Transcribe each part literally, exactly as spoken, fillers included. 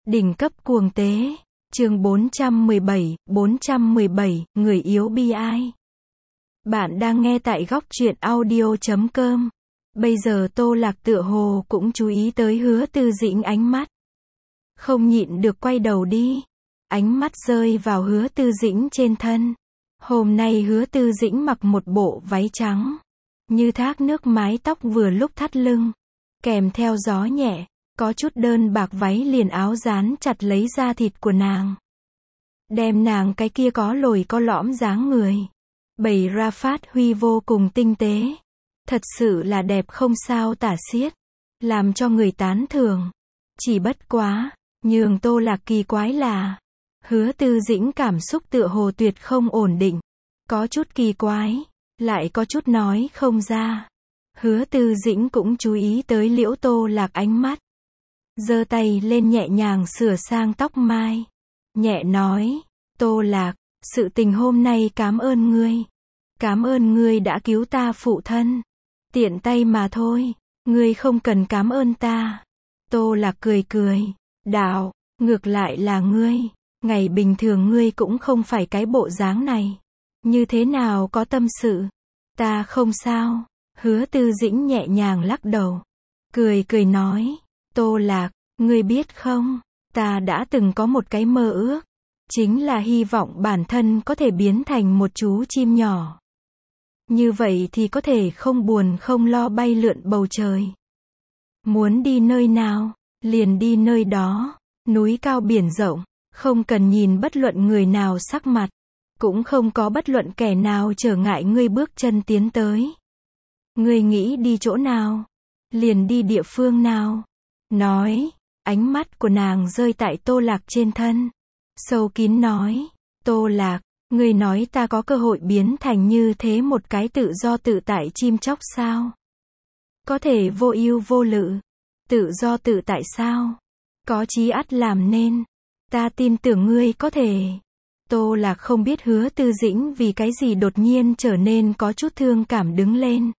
Đỉnh cấp cuồng tế. Chương bốn trăm mười bảy, bốn trăm mười bảy, người yếu bi ai. Bạn đang nghe tại góc truyện audio chấm com. Bây giờ Tô Lạc tựa hồ cũng chú ý tới Hứa Tư Dĩnh ánh mắt. Không nhịn được quay đầu đi. Ánh mắt rơi vào Hứa Tư Dĩnh trên thân. Hôm nay Hứa Tư Dĩnh mặc một bộ váy trắng. Như thác nước, mái tóc vừa lúc thắt lưng. Kèm theo gió nhẹ. Có chút đơn bạc váy liền áo dán chặt lấy da thịt của nàng. Đem nàng cái kia có lồi có lõm dáng người. Bày ra phát huy vô cùng tinh tế. Thật sự là đẹp không sao tả xiết. Làm cho người tán thưởng. Chỉ bất quá, nhường Tô Lạc kỳ quái là, Hứa Tư Dĩnh cảm xúc tựa hồ tuyệt không ổn định. Có chút kỳ quái, lại có chút nói không ra. Hứa Tư Dĩnh cũng chú ý tới Liễu Tô Lạc ánh mắt. Giơ tay lên nhẹ nhàng sửa sang tóc mai. Nhẹ nói, Tô Lạc, sự tình hôm nay cảm ơn ngươi. Cảm ơn ngươi đã cứu ta phụ thân. Tiện tay mà thôi, ngươi không cần cảm ơn ta. Tô Lạc cười cười, đạo, ngược lại là ngươi. Ngày bình thường ngươi cũng không phải cái bộ dáng này. Như thế nào có tâm sự? Ta không sao. Hứa Tư Dĩnh nhẹ nhàng lắc đầu. Cười cười nói, Tô Lạc, ngươi biết không, ta đã từng có một cái mơ ước. Chính là hy vọng bản thân có thể biến thành một chú chim nhỏ. Như vậy thì có thể không buồn không lo bay lượn bầu trời. Muốn đi nơi nào, liền đi nơi đó. Núi cao biển rộng, không cần nhìn bất luận người nào sắc mặt. Cũng không có bất luận kẻ nào trở ngại ngươi bước chân tiến tới. Ngươi nghĩ đi chỗ nào, liền đi địa phương nào. Nói, ánh mắt của nàng rơi tại Tô Lạc trên thân. Sâu kín nói, Tô Lạc, ngươi nói ta có cơ hội biến thành như thế một cái tự do tự tại chim chóc sao? Có thể vô ưu vô lự. Tự do tự tại sao? Có chí ắt làm nên. Ta tin tưởng ngươi có thể. Tô Lạc không biết Hứa Tư Dĩnh vì cái gì đột nhiên trở nên có chút thương cảm đứng lên.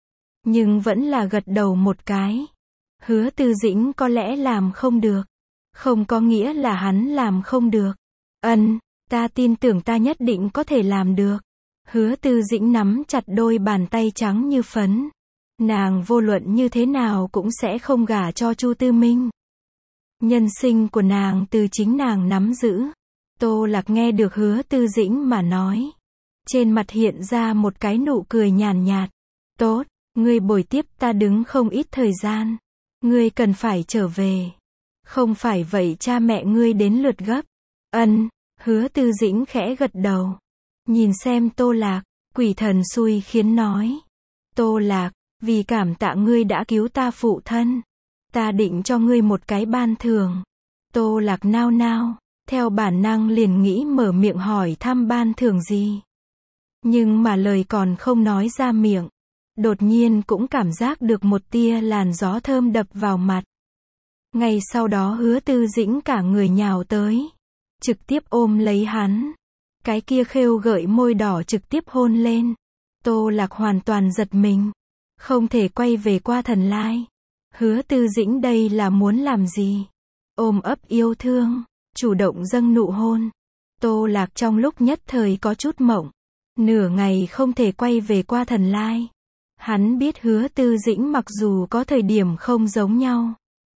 Nhưng vẫn là gật đầu một cái. Hứa Tư Dĩnh có lẽ làm không được. Không có nghĩa là hắn làm không được. Ân, ta tin tưởng ta nhất định có thể làm được. Hứa Tư Dĩnh nắm chặt đôi bàn tay trắng như phấn. Nàng vô luận như thế nào cũng sẽ không gả cho Chu Tư Minh. Nhân sinh của nàng từ chính nàng nắm giữ. Tô Lạc nghe được Hứa Tư Dĩnh mà nói. Trên mặt hiện ra một cái nụ cười nhàn nhạt. Tốt, ngươi bồi tiếp ta đứng không ít thời gian. Ngươi cần phải trở về. Không phải vậy cha mẹ ngươi đến lượt gấp. Ân, Hứa Tư Dĩnh khẽ gật đầu. Nhìn xem Tô Lạc, quỷ thần xui khiến nói. Tô Lạc, vì cảm tạ ngươi đã cứu ta phụ thân. Ta định cho ngươi một cái ban thưởng. Tô Lạc nao nao, theo bản năng liền nghĩ mở miệng hỏi thăm ban thưởng gì. Nhưng mà lời còn không nói ra miệng. Đột nhiên cũng cảm giác được một tia làn gió thơm đập vào mặt. Ngay sau đó Hứa Tư Dĩnh cả người nhào tới. Trực tiếp ôm lấy hắn. Cái kia khêu gợi môi đỏ trực tiếp hôn lên. Tô Lạc hoàn toàn giật mình. Không thể quay về qua thần lai. Hứa Tư Dĩnh đây là muốn làm gì? Ôm ấp yêu thương. Chủ động dâng nụ hôn. Tô Lạc trong lúc nhất thời có chút mộng. Nửa ngày không thể quay về qua thần lai. Hắn biết Hứa Tư Dĩnh mặc dù có thời điểm không giống nhau.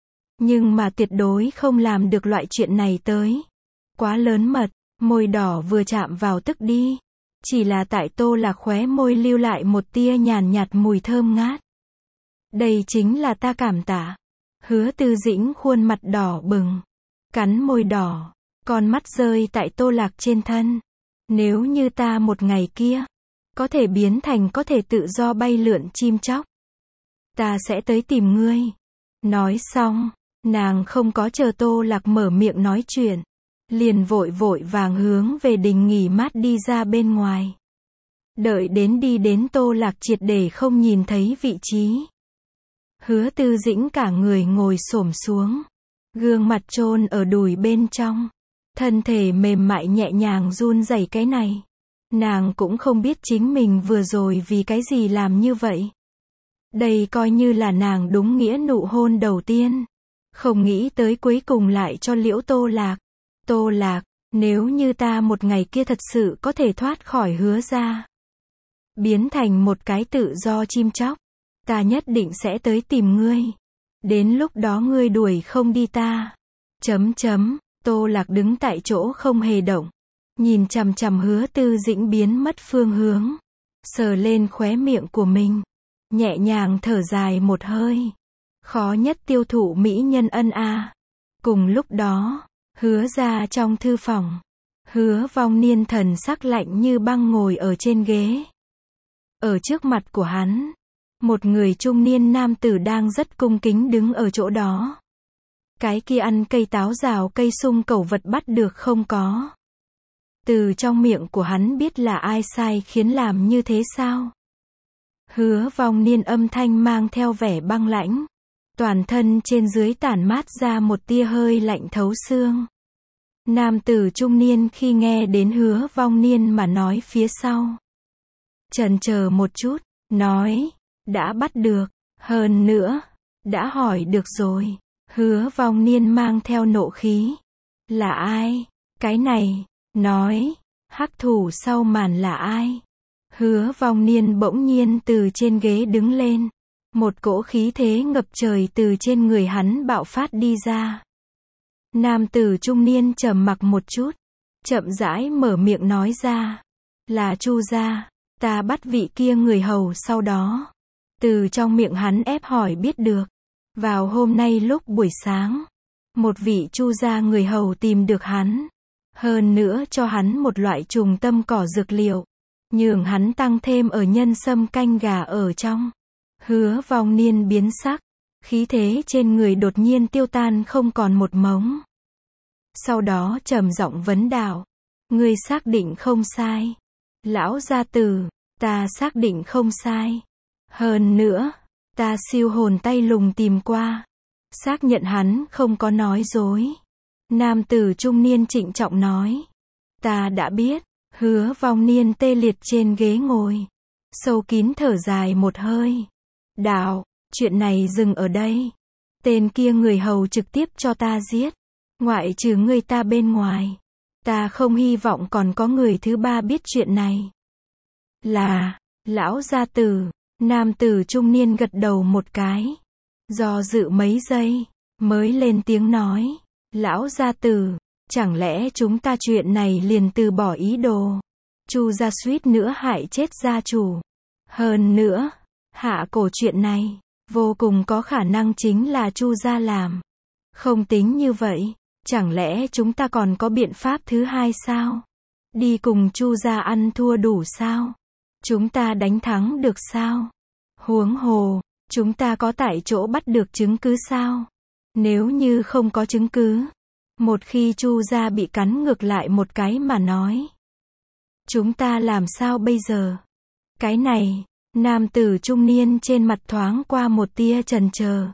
Nhưng mà tuyệt đối không làm được loại chuyện này tới. Quá lớn mật, môi đỏ vừa chạm vào tức đi. Chỉ là tại Tô Lạc khóe môi lưu lại một tia nhàn nhạt mùi thơm ngát. Đây chính là ta cảm tạ. Hứa Tư Dĩnh khuôn mặt đỏ bừng. Cắn môi đỏ, con mắt rơi tại Tô Lạc trên thân. Nếu như ta một ngày kia, có thể biến thành có thể tự do bay lượn chim chóc. Ta sẽ tới tìm ngươi. Nói xong, nàng không có chờ Tô Lạc mở miệng nói chuyện. Liền vội vội vàng hướng về đình nghỉ mát đi ra bên ngoài. Đợi đến đi đến Tô Lạc triệt để không nhìn thấy vị trí. Hứa Tư Dĩnh cả người ngồi xổm xuống. Gương mặt chôn ở đùi bên trong. Thân thể mềm mại nhẹ nhàng run rẩy cái này. Nàng cũng không biết chính mình vừa rồi vì cái gì làm như vậy. Đây coi như là nàng đúng nghĩa nụ hôn đầu tiên. Không nghĩ tới cuối cùng lại cho Liễu Tô Lạc. Tô Lạc, nếu như ta một ngày kia thật sự có thể thoát khỏi Hứa gia, biến thành một cái tự do chim chóc, ta nhất định sẽ tới tìm ngươi. Đến lúc đó ngươi đuổi không đi ta. Chấm chấm, Tô Lạc đứng tại chỗ không hề động, nhìn chằm chằm Hứa Tư Dĩnh biến mất phương hướng, sờ lên khóe miệng của mình, nhẹ nhàng thở dài một hơi. Khó nhất tiêu thụ mỹ nhân ân a. Cùng lúc đó, Hứa gia trong thư phòng, Hứa Vong Niên thần sắc lạnh như băng ngồi ở trên ghế. Ở trước mặt của hắn, một người trung niên nam tử đang rất cung kính đứng ở chỗ đó. Cái kia ăn cây táo rào cây sung cẩu vật bắt được không có. Từ trong miệng của hắn biết là ai sai khiến làm như thế sao? Hứa Vong Niên âm thanh mang theo vẻ băng lãnh. Toàn thân trên dưới tản mát ra một tia hơi lạnh thấu xương. Nam tử trung niên khi nghe đến Hứa Vong Niên mà nói phía sau, chần chờ một chút, nói, đã bắt được, hơn nữa, đã hỏi được rồi. Hứa Vong Niên mang theo nộ khí. Là ai? Cái này, nói, hắc thủ sau màn là ai? Hứa Vong Niên bỗng nhiên từ trên ghế đứng lên. Một cỗ khí thế ngập trời từ trên người hắn bạo phát đi ra. Nam tử trung niên trầm mặc một chút, chậm rãi mở miệng nói ra. Là Chu gia, ta bắt vị kia người hầu sau đó. Từ trong miệng hắn ép hỏi biết được. Vào hôm nay lúc buổi sáng, một vị Chu gia người hầu tìm được hắn. Hơn nữa cho hắn một loại trùng tâm cỏ dược liệu, nhường hắn tăng thêm ở nhân sâm canh gà ở trong. Hứa Vong Niên biến sắc, khí thế trên người đột nhiên tiêu tan không còn một mống. Sau đó trầm giọng vấn đạo, ngươi xác định không sai? Lão gia tử, ta xác định không sai. Hơn nữa, ta siêu hồn tay lùng tìm qua, xác nhận hắn không có nói dối. Nam tử trung niên trịnh trọng nói, ta đã biết. Hứa Vong Niên tê liệt trên ghế ngồi, sâu kín thở dài một hơi. Đạo, chuyện này dừng ở đây. Tên kia người hầu trực tiếp cho ta giết. Ngoại trừ ngươi ta bên ngoài, ta không hy vọng còn có người thứ ba biết chuyện này. Là, lão gia tử. Nam tử trung niên gật đầu một cái, do dự mấy giây, mới lên tiếng nói, lão gia tử, chẳng lẽ chúng ta chuyện này liền từ bỏ ý đồ? Chu gia suýt nữa hại chết gia chủ. Hơn nữa, hạ cổ chuyện này, vô cùng có khả năng chính là Chu gia làm. Không tính như vậy, chẳng lẽ chúng ta còn có biện pháp thứ hai sao? Đi cùng Chu gia ăn thua đủ sao? Chúng ta đánh thắng được sao? Huống hồ, chúng ta có tại chỗ bắt được chứng cứ sao? Nếu như không có chứng cứ, một khi Chu gia bị cắn ngược lại một cái mà nói, chúng ta làm sao bây giờ? Cái này, nam tử trung niên trên mặt thoáng qua một tia chần chờ.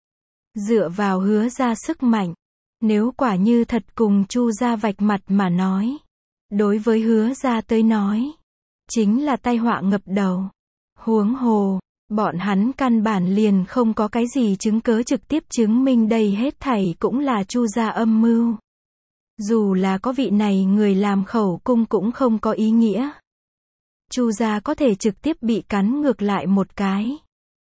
Dựa vào Hứa gia sức mạnh, nếu quả như thật cùng Chu gia vạch mặt mà nói, đối với Hứa gia tới nói, chính là tai họa ngập đầu. Huống hồ, bọn hắn căn bản liền không có cái gì chứng cớ trực tiếp chứng minh đây hết thảy cũng là Chu gia âm mưu. Dù là có vị này người làm khẩu cung cũng không có ý nghĩa. Chu gia có thể trực tiếp bị cắn ngược lại một cái.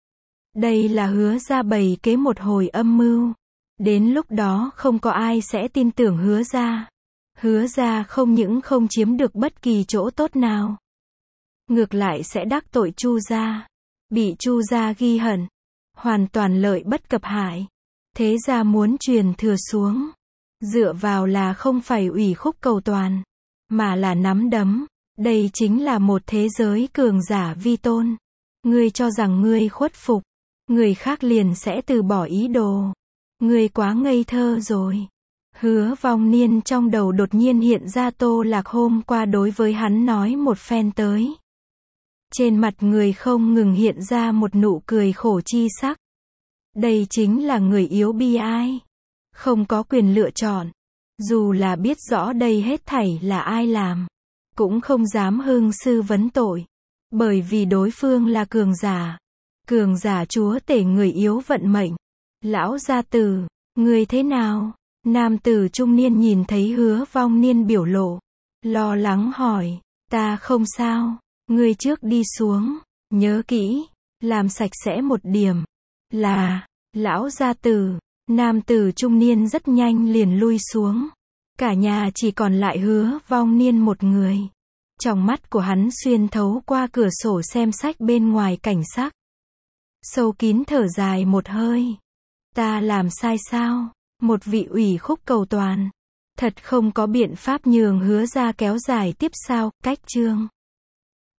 Đây là Hứa gia bày kế một hồi âm mưu. Đến lúc đó không có ai sẽ tin tưởng Hứa gia. Hứa gia không những không chiếm được bất kỳ chỗ tốt nào, ngược lại sẽ đắc tội Chu gia, bị Chu gia ghi hận, hoàn toàn lợi bất cập hại. Thế gia muốn truyền thừa xuống, dựa vào là không phải ủy khúc cầu toàn, mà là nắm đấm. Đây chính là một thế giới cường giả vi tôn. Ngươi cho rằng ngươi khuất phục, người khác liền sẽ từ bỏ ý đồ. Ngươi quá ngây thơ rồi. Hứa Vong Niên trong đầu đột nhiên hiện ra Tô Lạc hôm qua đối với hắn nói một phen tới. Trên mặt người không ngừng hiện ra một nụ cười khổ chi sắc. Đây chính là người yếu bi ai, không có quyền lựa chọn. Dù là biết rõ đây hết thảy là ai làm, cũng không dám hưng sư vấn tội. Bởi vì đối phương là cường giả. Cường giả chúa tể người yếu vận mệnh. Lão gia tử, Người thế nào? Nam tử trung niên nhìn thấy Hứa Vong Niên biểu lộ, lo lắng hỏi, ta không sao, ngươi trước đi xuống, nhớ kỹ, làm sạch sẽ một điểm, là, lão gia tử. Nam tử trung niên rất nhanh liền lui xuống, cả nhà chỉ còn lại Hứa Vong Niên một người. Trong mắt của hắn xuyên thấu qua cửa sổ xem sách bên ngoài cảnh sắc. Sâu kín thở dài một hơi. Ta làm sai sao? Một vị ủy khúc cầu toàn. Thật không có biện pháp nhường Hứa ra kéo dài tiếp sao, cách chương.